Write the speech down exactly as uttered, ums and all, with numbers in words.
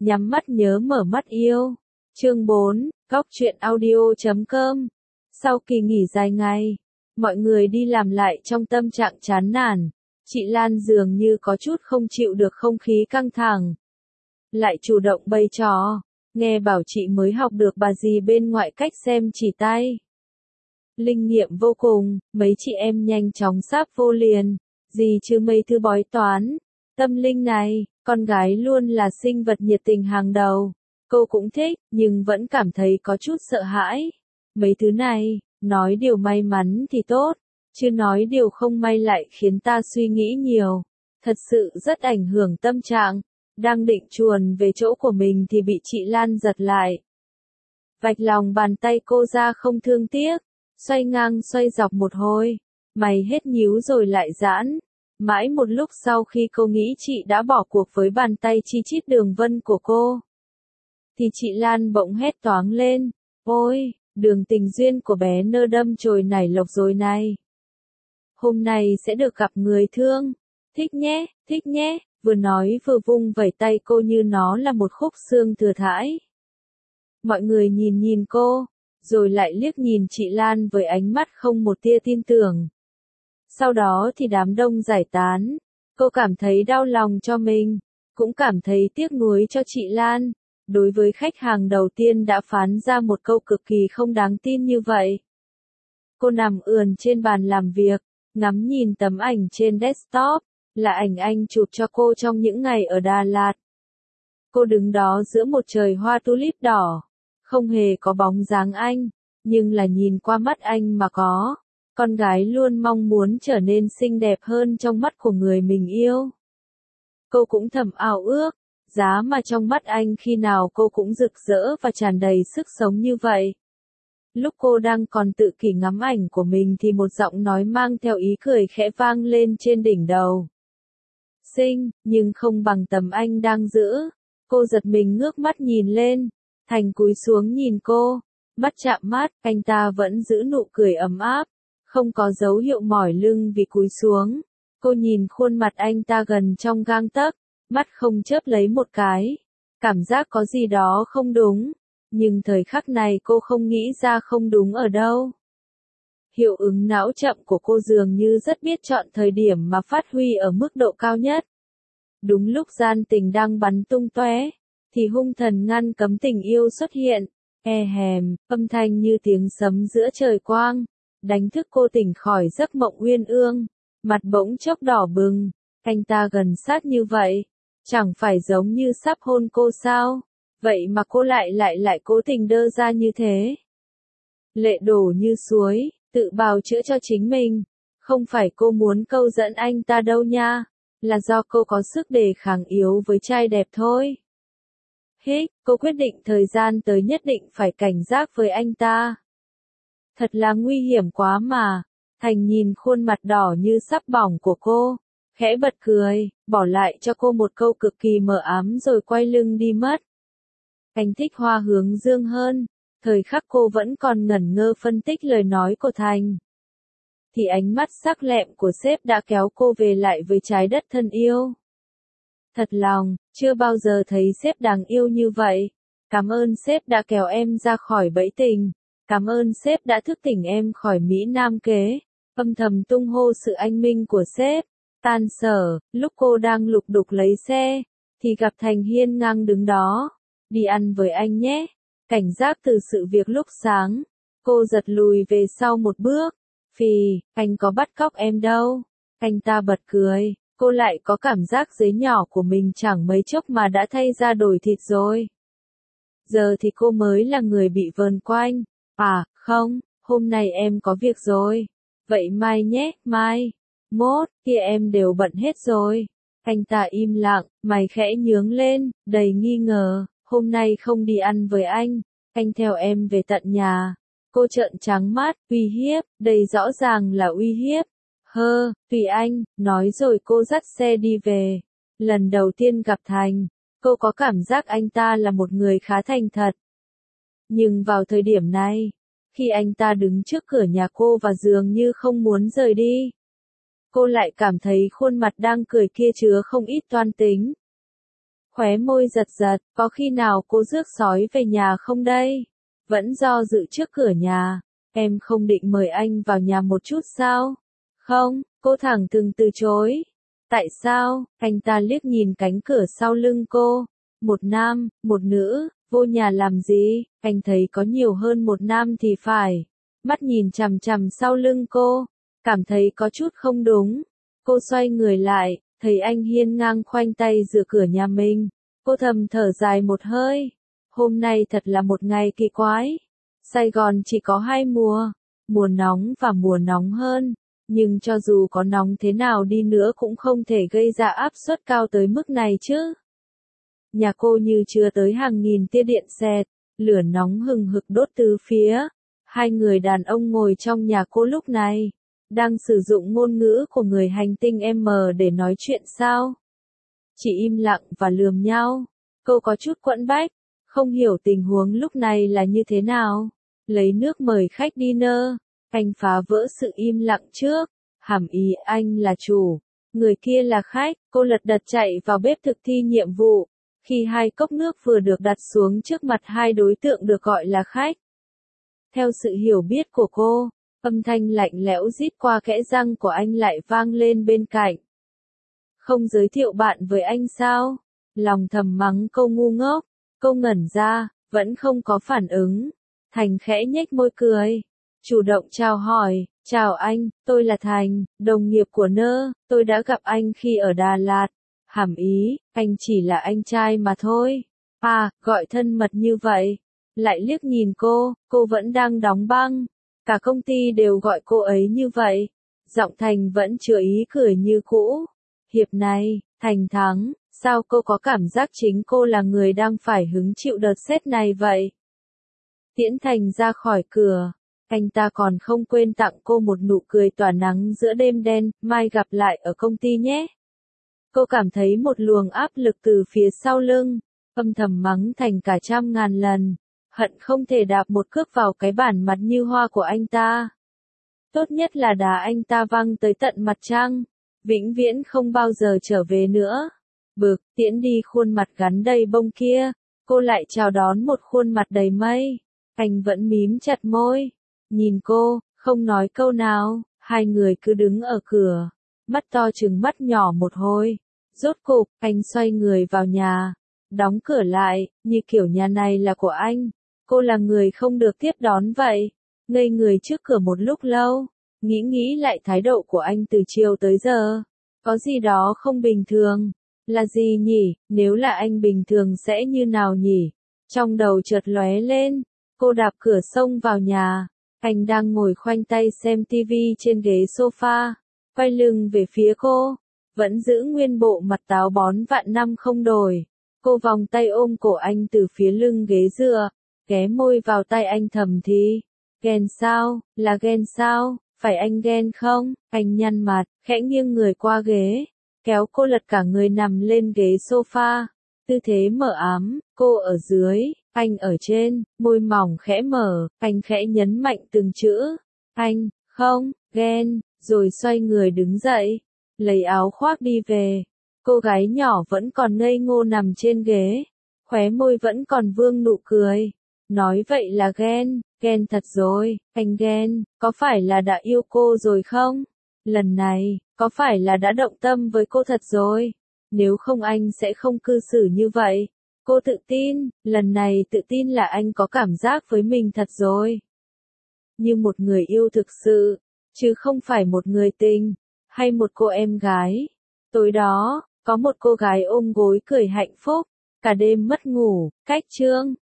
nhắm mắt nhớ mở mắt yêu. Chương bốn, góc truyện audio chấm com. Sau kỳ nghỉ dài ngày, mọi người đi làm lại trong tâm trạng chán nản. Chị Lan dường như có chút không chịu được không khí căng thẳng. Lại chủ động bày trò, nghe bảo chị mới học được bà dì bên ngoại cách xem chỉ tay. Linh nghiệm vô cùng, mấy chị em nhanh chóng sáp vô liền. Dì chứ mấy thứ bói toán, tâm linh này, con gái luôn là sinh vật nhiệt tình hàng đầu. Cô cũng thích, nhưng vẫn cảm thấy có chút sợ hãi. Mấy thứ này, nói điều may mắn thì tốt, chứ nói điều không may lại khiến ta suy nghĩ nhiều. Thật sự rất ảnh hưởng tâm trạng. Đang định chuồn về chỗ của mình thì bị chị Lan giật lại. Vạch lòng bàn tay cô ra không thương tiếc, xoay ngang xoay dọc một hồi, mày hết nhíu rồi lại giãn. Mãi một lúc sau khi cô nghĩ chị đã bỏ cuộc với bàn tay chi chít đường vân của cô, thì chị Lan bỗng hét toáng lên, ôi, đường tình duyên của bé nơ đâm chồi nảy lộc rồi này. Hôm nay sẽ được gặp người thương, thích nhé, thích nhé, vừa nói vừa vung vẩy tay cô như nó là một khúc xương thừa thãi. Mọi người nhìn nhìn cô, rồi lại liếc nhìn chị Lan với ánh mắt không một tia tin tưởng. Sau đó thì đám đông giải tán, cô cảm thấy đau lòng cho mình, cũng cảm thấy tiếc nuối cho chị Lan, đối với khách hàng đầu tiên đã phán ra một câu cực kỳ không đáng tin như vậy. Cô nằm ườn trên bàn làm việc, ngắm nhìn tấm ảnh trên desktop, là ảnh anh chụp cho cô trong những ngày ở Đà Lạt. Cô đứng đó giữa một trời hoa tulip đỏ, không hề có bóng dáng anh, nhưng là nhìn qua mắt anh mà có. Con gái luôn mong muốn trở nên xinh đẹp hơn trong mắt của người mình yêu. Cô cũng thầm ao ước, giá mà trong mắt anh khi nào cô cũng rực rỡ và tràn đầy sức sống như vậy. Lúc cô đang còn tự kỷ ngắm ảnh của mình thì một giọng nói mang theo ý cười khẽ vang lên trên đỉnh đầu. Xinh, nhưng không bằng tầm anh đang giữ. Cô giật mình ngước mắt nhìn lên, Thành cúi xuống nhìn cô, mắt chạm mắt, anh ta vẫn giữ nụ cười ấm áp, không có dấu hiệu mỏi lưng vì cúi xuống. Cô nhìn khuôn mặt anh ta gần trong gang tấc, mắt không chớp lấy một cái, cảm giác có gì đó không đúng, nhưng thời khắc này cô không nghĩ ra không đúng ở đâu. Hiệu ứng não chậm của cô dường như rất biết chọn thời điểm mà phát huy ở mức độ cao nhất. Đúng lúc gian tình đang bắn tung tóe, thì hung thần ngăn cấm tình yêu xuất hiện. E hèm, âm thanh như tiếng sấm giữa trời quang, đánh thức cô tỉnh khỏi giấc mộng uyên ương, mặt bỗng chốc đỏ bừng. Anh ta gần sát như vậy, chẳng phải giống như sắp hôn cô sao? Vậy mà cô lại lại lại cố tình đơ ra như thế. Lệ đổ như suối, tự bào chữa cho chính mình. Không phải cô muốn câu dẫn anh ta đâu nha, là do cô có sức đề kháng yếu với trai đẹp thôi. Hích, cô quyết định thời gian tới nhất định phải cảnh giác với anh ta. Thật là nguy hiểm quá mà. Thành nhìn khuôn mặt đỏ như sắp bỏng của cô, khẽ bật cười, bỏ lại cho cô một câu cực kỳ mờ ám rồi quay lưng đi mất. Anh thích hoa hướng dương hơn, thời khắc cô vẫn còn ngẩn ngơ phân tích lời nói của Thành, thì ánh mắt sắc lẹm của sếp đã kéo cô về lại với trái đất thân yêu. Thật lòng, chưa bao giờ thấy sếp đáng yêu như vậy. Cảm ơn sếp đã kéo em ra khỏi bẫy tình. Cảm ơn sếp đã thức tỉnh em khỏi Mỹ Nam kế. Âm thầm tung hô sự anh minh của sếp. Tan sở, lúc cô đang lục đục lấy xe, thì gặp Thành hiên ngang đứng đó. Đi ăn với anh nhé. Cảnh giác từ sự việc lúc sáng. Cô giật lùi về sau một bước. Phì, anh có bắt cóc em đâu. Anh ta bật cười. Cô lại có cảm giác giấy nhỏ của mình chẳng mấy chốc mà đã thay ra đổi thịt rồi. Giờ thì cô mới là người bị vờn quanh. À, không, hôm nay em có việc rồi. Vậy mai nhé, mai. Mốt, kia em đều bận hết rồi. Anh ta im lặng, mày khẽ nhướng lên, đầy nghi ngờ. Hôm nay không đi ăn với anh. Anh theo em về tận nhà. Cô trợn trắng mắt, uy hiếp, đây rõ ràng là uy hiếp. Hơ, tùy anh, nói rồi cô dắt xe đi về. Lần đầu tiên gặp Thành, cô có cảm giác anh ta là một người khá thành thật. Nhưng vào thời điểm này, khi anh ta đứng trước cửa nhà cô và dường như không muốn rời đi, cô lại cảm thấy khuôn mặt đang cười kia chứa không ít toan tính. Khóe môi giật giật, có khi nào cô rước sói về nhà không đây? Vẫn do dự trước cửa nhà. Em không định mời anh vào nhà một chút sao? Không, cô thẳng thừng từ chối. Tại sao? Anh ta liếc nhìn cánh cửa sau lưng cô. Một nam, một nữ, vô nhà làm gì? Anh thấy có nhiều hơn một nam thì phải. Mắt nhìn chằm chằm sau lưng cô, cảm thấy có chút không đúng. Cô xoay người lại, thấy anh hiên ngang khoanh tay giữa cửa nhà mình. Cô thầm thở dài một hơi. Hôm nay thật là một ngày kỳ quái. Sài Gòn chỉ có hai mùa, mùa nóng và mùa nóng hơn. Nhưng cho dù có nóng thế nào đi nữa cũng không thể gây ra áp suất cao tới mức này chứ. Nhà cô như chứa tới hàng nghìn tia điện xẹt, lửa nóng hừng hực đốt từ phía. Hai người đàn ông ngồi trong nhà cô lúc này, đang sử dụng ngôn ngữ của người hành tinh M để nói chuyện sao? Chỉ im lặng và lườm nhau. Cô có chút quẫn bách, không hiểu tình huống lúc này là như thế nào. Lấy nước mời khách dinner, anh phá vỡ sự im lặng trước. Hàm ý anh là chủ, người kia là khách. Cô lật đật chạy vào bếp thực thi nhiệm vụ. Khi hai cốc nước vừa được đặt xuống trước mặt hai đối tượng được gọi là khách. Theo sự hiểu biết của cô, âm thanh lạnh lẽo rít qua kẽ răng của anh lại vang lên bên cạnh. Không giới thiệu bạn với anh sao? Lòng thầm mắng cô ngu ngốc. Cô ngẩn ra, vẫn không có phản ứng. Thành khẽ nhếch môi cười. Chủ động chào hỏi, chào anh, tôi là Thành, đồng nghiệp của Nơ, tôi đã gặp anh khi ở Đà Lạt. Hàm ý, anh chỉ là anh trai mà thôi. À, gọi thân mật như vậy. Lại liếc nhìn cô, cô vẫn đang đóng băng. Cả công ty đều gọi cô ấy như vậy. Giọng Thành vẫn chứa ý cười như cũ. Hiệp này, Thành thắng, sao cô có cảm giác chính cô là người đang phải hứng chịu đợt sét này vậy? Tiễn Thành ra khỏi cửa, anh ta còn không quên tặng cô một nụ cười tỏa nắng giữa đêm đen, mai gặp lại ở công ty nhé. Cô cảm thấy một luồng áp lực từ phía sau lưng, âm thầm mắng Thành cả trăm ngàn lần, hận không thể đạp một cước vào cái bản mặt như hoa của anh ta. Tốt nhất là đá anh ta văng tới tận mặt trăng, vĩnh viễn không bao giờ trở về nữa. Bực, tiễn đi khuôn mặt gắn đầy bông kia, cô lại chào đón một khuôn mặt đầy mây. Anh vẫn mím chặt môi, nhìn cô, không nói câu nào, hai người cứ đứng ở cửa, mắt to trừng mắt nhỏ một hồi. Rốt cục, anh xoay người vào nhà, đóng cửa lại, như kiểu nhà này là của anh. Cô là người không được tiếp đón vậy. Ngây người trước cửa một lúc lâu, nghĩ nghĩ lại thái độ của anh từ chiều tới giờ. Có gì đó không bình thường. Là gì nhỉ, nếu là anh bình thường sẽ như nào nhỉ? Trong đầu chợt lóe lên, cô đạp cửa xông vào nhà. Anh đang ngồi khoanh tay xem tivi trên ghế sofa, quay lưng về phía cô, vẫn giữ nguyên bộ mặt táo bón vạn năm không đổi. Cô vòng tay ôm cổ anh từ phía lưng ghế dựa, ghé môi vào tay anh thầm thì. Ghen sao, là ghen sao, phải anh ghen không? Anh nhăn mặt, khẽ nghiêng người qua ghế, kéo cô lật cả người nằm lên ghế sofa. Tư thế mờ ám, cô ở dưới, anh ở trên, môi mỏng khẽ mở, anh khẽ nhấn mạnh từng chữ. Anh, không, ghen, rồi xoay người đứng dậy, lấy áo khoác đi về. Cô gái nhỏ vẫn còn ngây ngô nằm trên ghế, khóe môi vẫn còn vương nụ cười. Nói vậy là ghen, ghen thật rồi, anh ghen, có phải là đã yêu cô rồi không? Lần này, có phải là đã động tâm với cô thật rồi? Nếu không anh sẽ không cư xử như vậy. Cô tự tin, lần này tự tin là anh có cảm giác với mình thật rồi. Như một người yêu thực sự, chứ không phải một người tình, hay một cô em gái. Tối đó, có một cô gái ôm gối cười hạnh phúc, cả đêm mất ngủ, cách chương.